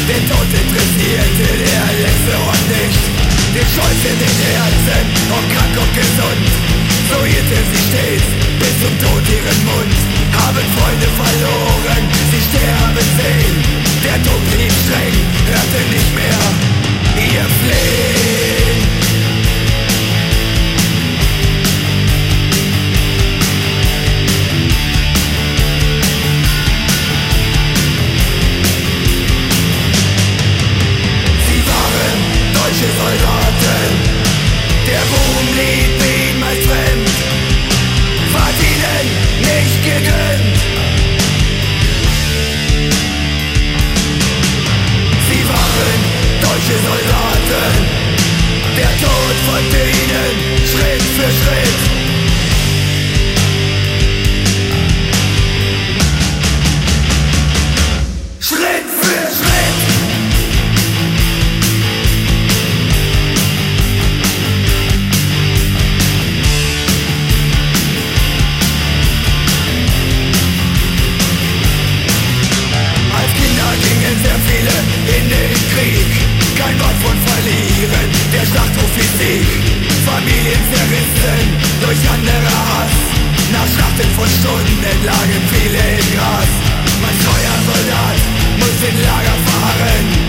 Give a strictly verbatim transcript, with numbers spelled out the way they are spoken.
Den Tod interessierte der letzte Ort nicht. Den Stolz in den Herzen, ob krank und gesund, so hielt er sich stets bis zum Tod ihren Mund. Haben Freunde verloren, sie sterben sehen. Der Tod blieb streng, hörte nicht mehr ihr Flehen. Soldaten, der Ruhm blieb ihm als fremd, ward ihnen nicht gegönnt. Sie waren deutsche Soldaten, der Tod folgte ihnen Schritt für Schritt. Schritt für Schritt. Sehr viele in den Krieg, kein Wort von Verlieren, der Schlachtruf ist Sieg. Familien zerrissen durch anderer Hass, nach Schlachten von Stunden lagen viele im Gras. Mein treuer Soldat muss in Lager fahren,